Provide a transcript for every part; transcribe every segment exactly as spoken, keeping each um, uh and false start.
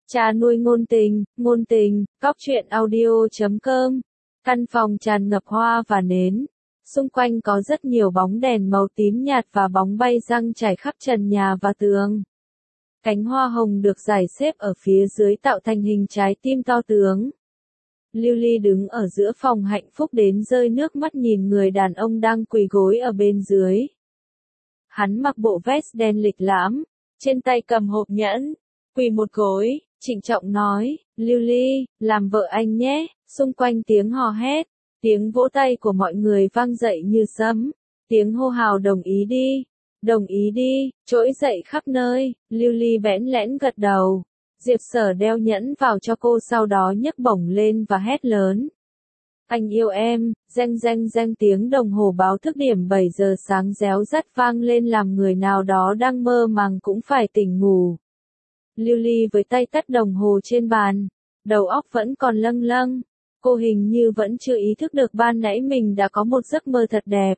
Cha nuôi ngôn tình, ngôn tình, cóc truyện audio chấm com. Căn phòng tràn ngập hoa và nến. Xung quanh có rất nhiều bóng đèn màu tím nhạt và bóng bay răng trải khắp trần nhà và tường. Cánh hoa hồng được rải xếp ở phía dưới tạo thành hình trái tim to tướng. Lưu Ly đứng ở giữa phòng hạnh phúc đến rơi nước mắt nhìn người đàn ông đang quỳ gối ở bên dưới. Hắn mặc bộ vest đen lịch lãm, trên tay cầm hộp nhẫn, quỳ một gối, trịnh trọng nói, Lưu Ly, làm vợ anh nhé. Xung quanh tiếng hò hét, tiếng vỗ tay của mọi người vang dậy như sấm, tiếng hô hào đồng ý đi, đồng ý đi, trỗi dậy khắp nơi. Lưu Ly bẽn lẽn gật đầu. Diệp Sở đeo nhẫn vào cho cô, sau đó nhấc bổng lên và hét lớn. Anh yêu em. Reng reng reng, tiếng đồng hồ báo thức điểm bảy giờ sáng réo rắt vang lên làm người nào đó đang mơ màng cũng phải tỉnh ngủ. Lưu Ly với tay tắt đồng hồ trên bàn, đầu óc vẫn còn lâng lâng. Cô hình như vẫn chưa ý thức được ban nãy mình đã có một giấc mơ thật đẹp.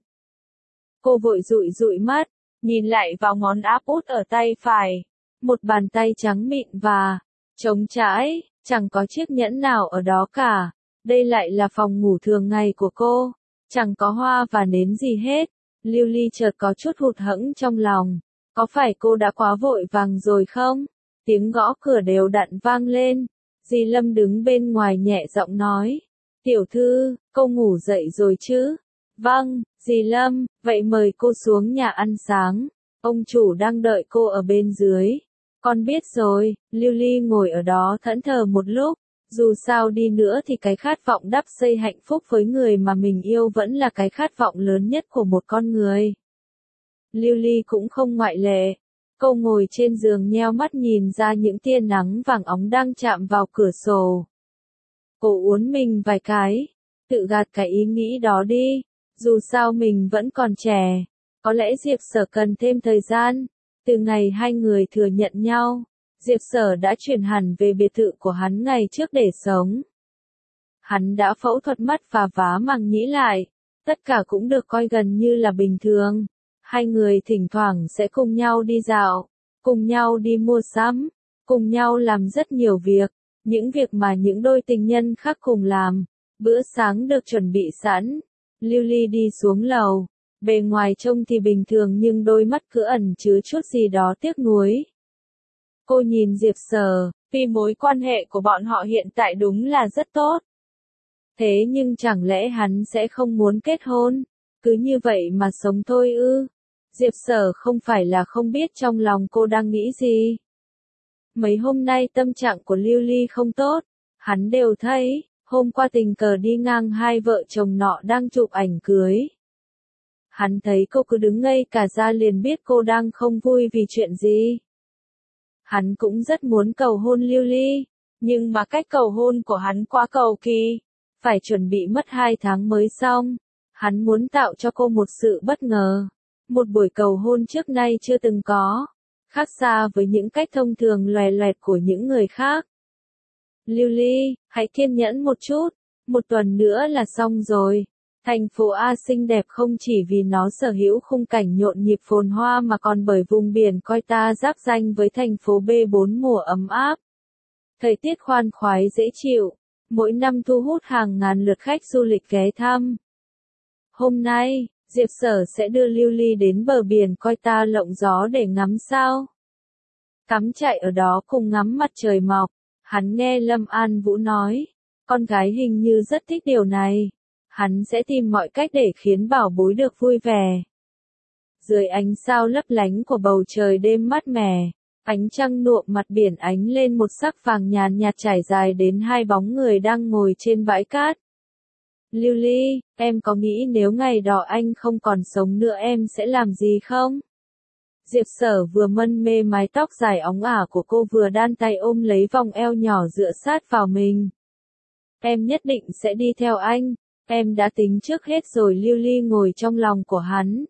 Cô vội dụi dụi mắt, nhìn lại vào ngón áp út ở tay phải. Một bàn tay trắng mịn và trống trải, chẳng có chiếc nhẫn nào ở đó cả. Đây lại là phòng ngủ thường ngày của cô, chẳng có hoa và nến gì hết. Lưu Ly chợt có chút hụt hẫng trong lòng. Có phải cô đã quá vội vàng rồi không? Tiếng gõ cửa đều đặn vang lên. Dì Lâm đứng bên ngoài nhẹ giọng nói. Tiểu thư, cô ngủ dậy rồi chứ? Vâng, dì Lâm, vậy mời cô xuống nhà ăn sáng. Ông chủ đang đợi cô ở bên dưới. Con biết rồi. Lưu Ly ngồi ở đó thẫn thờ một lúc. Dù sao đi nữa thì cái khát vọng đắp xây hạnh phúc với người mà mình yêu vẫn là cái khát vọng lớn nhất của một con người. Lưu Ly cũng không ngoại lệ. Cô ngồi trên giường nheo mắt nhìn ra những tia nắng vàng óng đang chạm vào cửa sổ. Cô uốn mình vài cái, tự gạt cái ý nghĩ đó đi. Dù sao mình vẫn còn trẻ. Có lẽ Diệp Sở cần thêm thời gian. Từ ngày hai người thừa nhận nhau, Diệp Sở đã chuyển hẳn về biệt thự của hắn ngày trước để sống. Hắn đã phẫu thuật mắt và vá màng nhĩ lại. Tất cả cũng được coi gần như là bình thường. Hai người thỉnh thoảng sẽ cùng nhau đi dạo, cùng nhau đi mua sắm, cùng nhau làm rất nhiều việc. Những việc mà những đôi tình nhân khác cùng làm. Bữa sáng được chuẩn bị sẵn. Lưu Ly đi xuống lầu. Bề ngoài trông thì bình thường nhưng đôi mắt cứ ẩn chứa chút gì đó tiếc nuối. Cô nhìn Diệp Sở, vì mối quan hệ của bọn họ hiện tại đúng là rất tốt. Thế nhưng chẳng lẽ hắn sẽ không muốn kết hôn? Cứ như vậy mà sống thôi ư? Diệp Sở không phải là không biết trong lòng cô đang nghĩ gì. Mấy hôm nay tâm trạng của Lưu Ly không tốt. Hắn đều thấy, hôm qua tình cờ đi ngang hai vợ chồng nọ đang chụp ảnh cưới. Hắn thấy cô cứ đứng ngây cả ra liền biết cô đang không vui vì chuyện gì. Hắn cũng rất muốn cầu hôn Lưu Ly, nhưng mà cách cầu hôn của hắn quá cầu kỳ, phải chuẩn bị mất hai tháng mới xong. Hắn muốn tạo cho cô một sự bất ngờ, một buổi cầu hôn trước nay chưa từng có, khác xa với những cách thông thường loè loẹt của những người khác. Lưu Ly, hãy kiên nhẫn một chút, một tuần nữa là xong rồi. Thành phố A xinh đẹp không chỉ vì nó sở hữu khung cảnh nhộn nhịp phồn hoa mà còn bởi vùng biển coi ta giáp ranh với thành phố B bốn mùa ấm áp. Thời tiết khoan khoái dễ chịu, mỗi năm thu hút hàng ngàn lượt khách du lịch ghé thăm. Hôm nay, Diệp Sở sẽ đưa Lưu Ly đến bờ biển coi ta lộng gió để ngắm sao. Cắm trại ở đó cùng ngắm mặt trời mọc. Hắn nghe Lâm An Vũ nói, con gái hình như rất thích điều này. Hắn sẽ tìm mọi cách để khiến bảo bối được vui vẻ. Dưới ánh sao lấp lánh của bầu trời đêm mát mẻ, ánh trăng nhuộm mặt biển ánh lên một sắc vàng nhàn nhạt trải dài đến hai bóng người đang ngồi trên bãi cát. Lưu Ly, em có nghĩ nếu ngày đó anh không còn sống nữa em sẽ làm gì không? Diệp Sở vừa mân mê mái tóc dài óng ả của cô vừa đan tay ôm lấy vòng eo nhỏ dựa sát vào mình. Em nhất định sẽ đi theo anh. Em đã tính trước hết rồi. Lưu Ly ngồi trong lòng của hắn.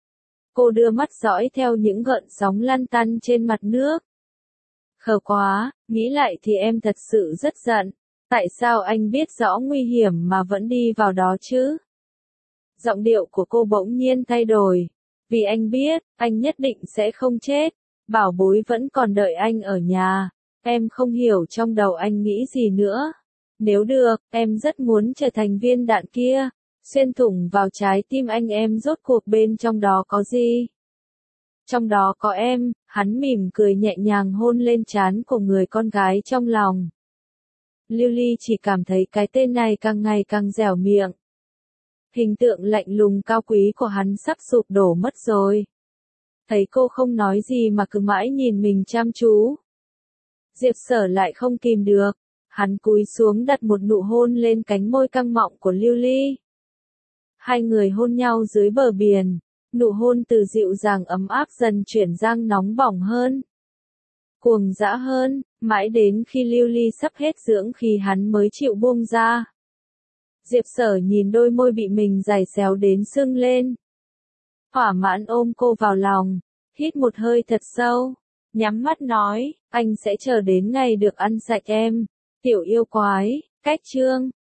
Cô đưa mắt dõi theo những gợn sóng lăn tăn trên mặt nước. Khờ quá, nghĩ lại thì em thật sự rất giận. Tại sao anh biết rõ nguy hiểm mà vẫn đi vào đó chứ? Giọng điệu của cô bỗng nhiên thay đổi. Vì anh biết, anh nhất định sẽ không chết. Bảo bối vẫn còn đợi anh ở nhà. Em không hiểu trong đầu anh nghĩ gì nữa. Nếu được, em rất muốn trở thành viên đạn kia, xuyên thủng vào trái tim anh em rốt cuộc bên trong đó có gì. Trong đó có em, hắn mỉm cười nhẹ nhàng hôn lên trán của người con gái trong lòng. Lưu Ly chỉ cảm thấy cái tên này càng ngày càng dẻo miệng. Hình tượng lạnh lùng cao quý của hắn sắp sụp đổ mất rồi. Thấy cô không nói gì mà cứ mãi nhìn mình chăm chú. Diệp Sở lại không kìm được. Hắn cúi xuống đặt một nụ hôn lên cánh môi căng mọng của Lưu Ly. Hai người hôn nhau dưới bờ biển. Nụ hôn từ dịu dàng ấm áp dần chuyển sang nóng bỏng hơn. Cuồng dã hơn, mãi đến khi Lưu Ly sắp hết dưỡng khí hắn mới chịu buông ra. Diệp Sở nhìn đôi môi bị mình giày xéo đến sưng lên. Thỏa mãn ôm cô vào lòng, hít một hơi thật sâu, nhắm mắt nói, anh sẽ chờ đến ngày được ăn sạch em, tiểu yêu quái, cách chương.